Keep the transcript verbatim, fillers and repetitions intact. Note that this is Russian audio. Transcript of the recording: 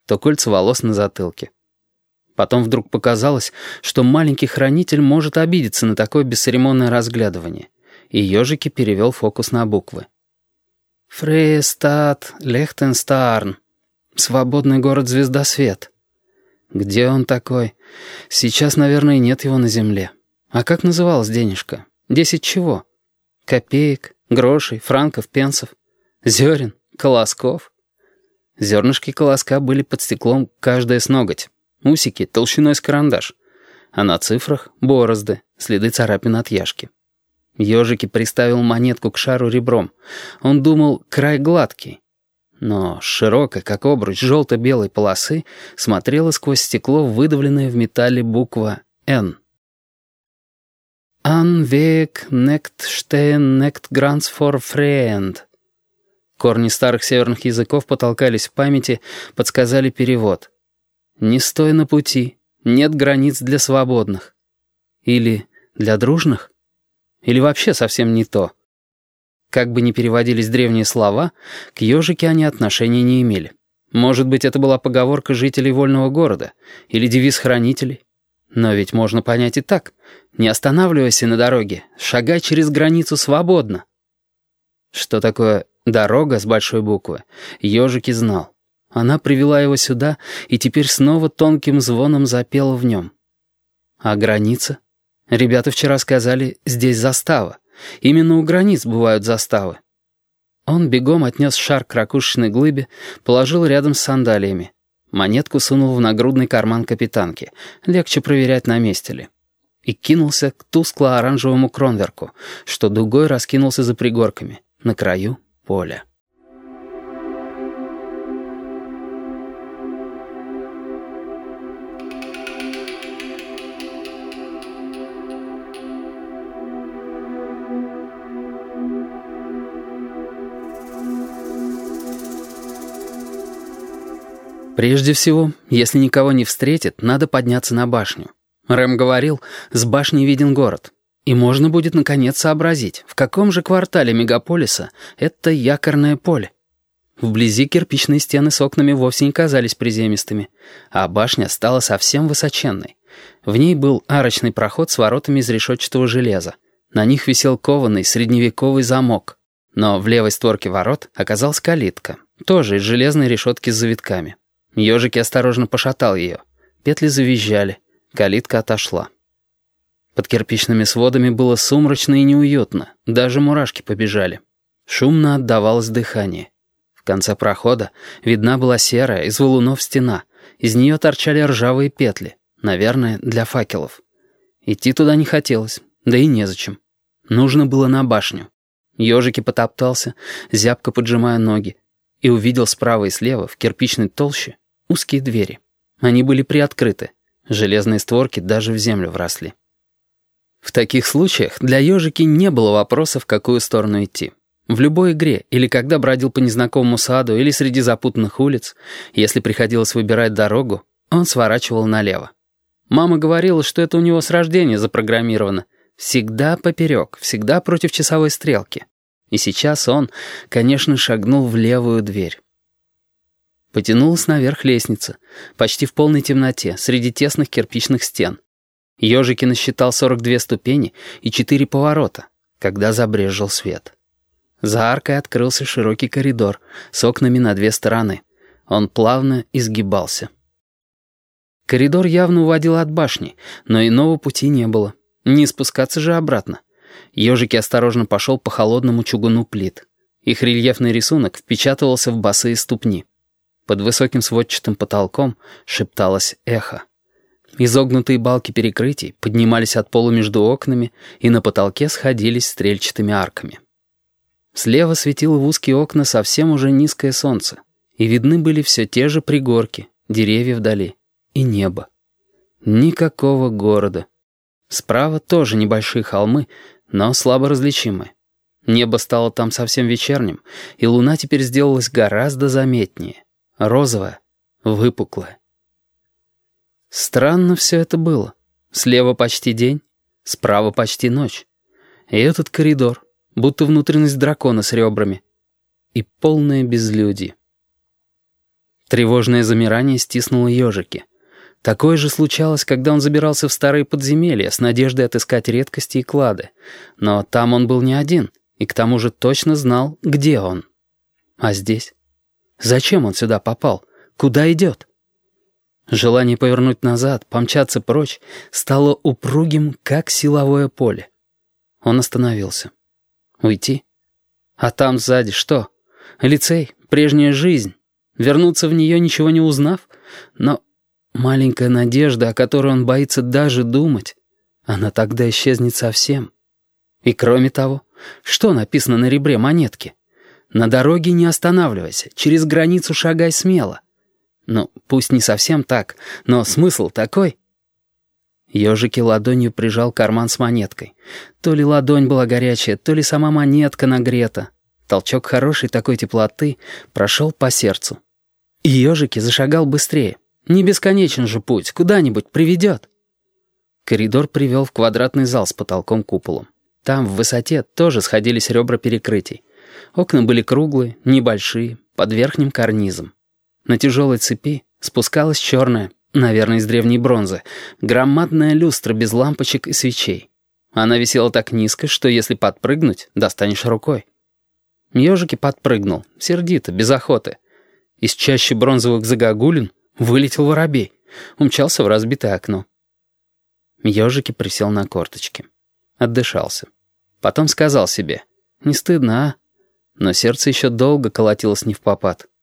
то кольца волос на затылке. Потом вдруг показалось, что маленький хранитель может обидеться на такое бесцеремонное разглядывание, и ежики перевел фокус на буквы. «Фрейстат Лехтенстарн. Свободный город Звездосвет». Где он такой? Сейчас, наверное, нет его на земле. А как называлась денежка? Десять чего? Копеек, грошей, франков, пенсов, зерен, колосков. Зернышки колоска были под стеклом каждое с ноготь. Усики толщиной с карандаш. А на цифрах — борозды, следы царапин от яшки. Ежики приставил монетку к шару ребром. Он думал, край гладкий. Но широкая, как обруч желто-белой полосы, смотрела сквозь стекло выдавленная в металле буква «Н». «An Weg nicht stehen nicht ganz vor Freund». Корни старых северных языков потолкались в памяти, подсказали перевод. «Не стой на пути, нет границ для свободных». Или «для дружных». Или вообще совсем не то. Как бы ни переводились древние слова, к ежике они отношения не имели. Может быть, это была поговорка жителей вольного города или девиз хранителей. Но ведь можно понять и так. Не останавливайся на дороге, шагай через границу свободно. Что такое «дорога» с большой буквы, ежики знал. Она привела его сюда и теперь снова тонким звоном запела в нем. А граница? Ребята вчера сказали, здесь застава. Именно у границ бывают заставы. Он бегом отнес шар к ракушечной глыбе, положил рядом с сандалиями. Монетку сунул в нагрудный карман капитанки. Легче проверять, на месте ли. И кинулся к тускло-оранжевому кронверку, что дугой раскинулся за пригорками, на краю поля. Прежде всего, если никого не встретит, надо подняться на башню. Рэм говорил, с башни виден город. И можно будет наконец сообразить, в каком же квартале мегаполиса это якорное поле. Вблизи кирпичные стены с окнами вовсе не казались приземистыми, а башня стала совсем высоченной. В ней был арочный проход с воротами из решетчатого железа. На них висел кованый средневековый замок. Но в левой створке ворот оказалась калитка, тоже из железной решетки с завитками. Ежики осторожно пошатал ее. Петли завизжали. Калитка отошла. Под кирпичными сводами было сумрачно и неуютно. Даже мурашки побежали. Шумно отдавалось дыхание. В конце прохода видна была серая, из валунов стена. Из нее торчали ржавые петли. Наверное, для факелов. Идти туда не хотелось. Да и незачем. Нужно было на башню. Ежики потоптался, зябко поджимая ноги. И увидел справа и слева, в кирпичной толще, узкие двери. Они были приоткрыты. Железные створки даже в землю вросли. В таких случаях для ежики не было вопроса, в какую сторону идти. В любой игре, или когда бродил по незнакомому саду, или среди запутанных улиц, если приходилось выбирать дорогу, он сворачивал налево. Мама говорила, что это у него с рождения запрограммировано. Всегда поперек, всегда против часовой стрелки. И сейчас он, конечно, шагнул в левую дверь. Потянулась наверх лестница, почти в полной темноте, среди тесных кирпичных стен. Ежики насчитал сорок две ступени и четыре поворота, когда забрезжил свет. За аркой открылся широкий коридор с окнами на две стороны. Он плавно изгибался. Коридор явно уводил от башни, но иного пути не было. Не спускаться же обратно. Ежики осторожно пошел по холодному чугуну плит. Их рельефный рисунок впечатывался в босые ступни. Под высоким сводчатым потолком шепталось эхо. Изогнутые балки перекрытий поднимались от пола между окнами и на потолке сходились стрельчатыми арками. Слева светило в узкие окна совсем уже низкое солнце, и видны были все те же пригорки, деревья вдали и небо. Никакого города. Справа тоже небольшие холмы, но слабо различимые. Небо стало там совсем вечерним, и луна теперь сделалась гораздо заметнее. Розовая, выпуклая. Странно все это было. Слева почти день, справа почти ночь. И этот коридор, будто внутренность дракона с ребрами. И полное безлюдье. Тревожное замирание стиснуло ежики. Такое же случалось, когда он забирался в старые подземелья с надеждой отыскать редкости и клады. Но там он был не один, и к тому же точно знал, где он. А здесь? Зачем он сюда попал? Куда идет? Желание повернуть назад, помчаться прочь, стало упругим, как силовое поле. Он остановился. Уйти? А там сзади что? Лицей, прежняя жизнь. Вернуться в нее, ничего не узнав? Но маленькая надежда, о которой он боится даже думать, она тогда исчезнет совсем. И кроме того, что написано на ребре монетки? На дороге не останавливайся, через границу шагай смело. Ну, пусть не совсем так, но смысл такой. Ежики ладонью прижал карман с монеткой. То ли ладонь была горячая, то ли сама монетка нагрета. Толчок хорошей такой теплоты прошел по сердцу. И ежики зашагал быстрее. Не бесконечен же путь, куда-нибудь приведет. Коридор привел в квадратный зал с потолком-куполом. Там в высоте тоже сходились ребра перекрытий. Окна были круглые, небольшие, под верхним карнизом. На тяжелой цепи спускалась черная, наверное, из древней бронзы, громадная люстра без лампочек и свечей. Она висела так низко, что если подпрыгнуть, достанешь рукой. Ежики подпрыгнул, сердито, без охоты. Из чащи бронзовых загогулин вылетел воробей, умчался в разбитое окно. Ежики присел на корточки. Отдышался. Потом сказал себе: «Не стыдно, а?» Но сердце еще долго колотилось невпопад.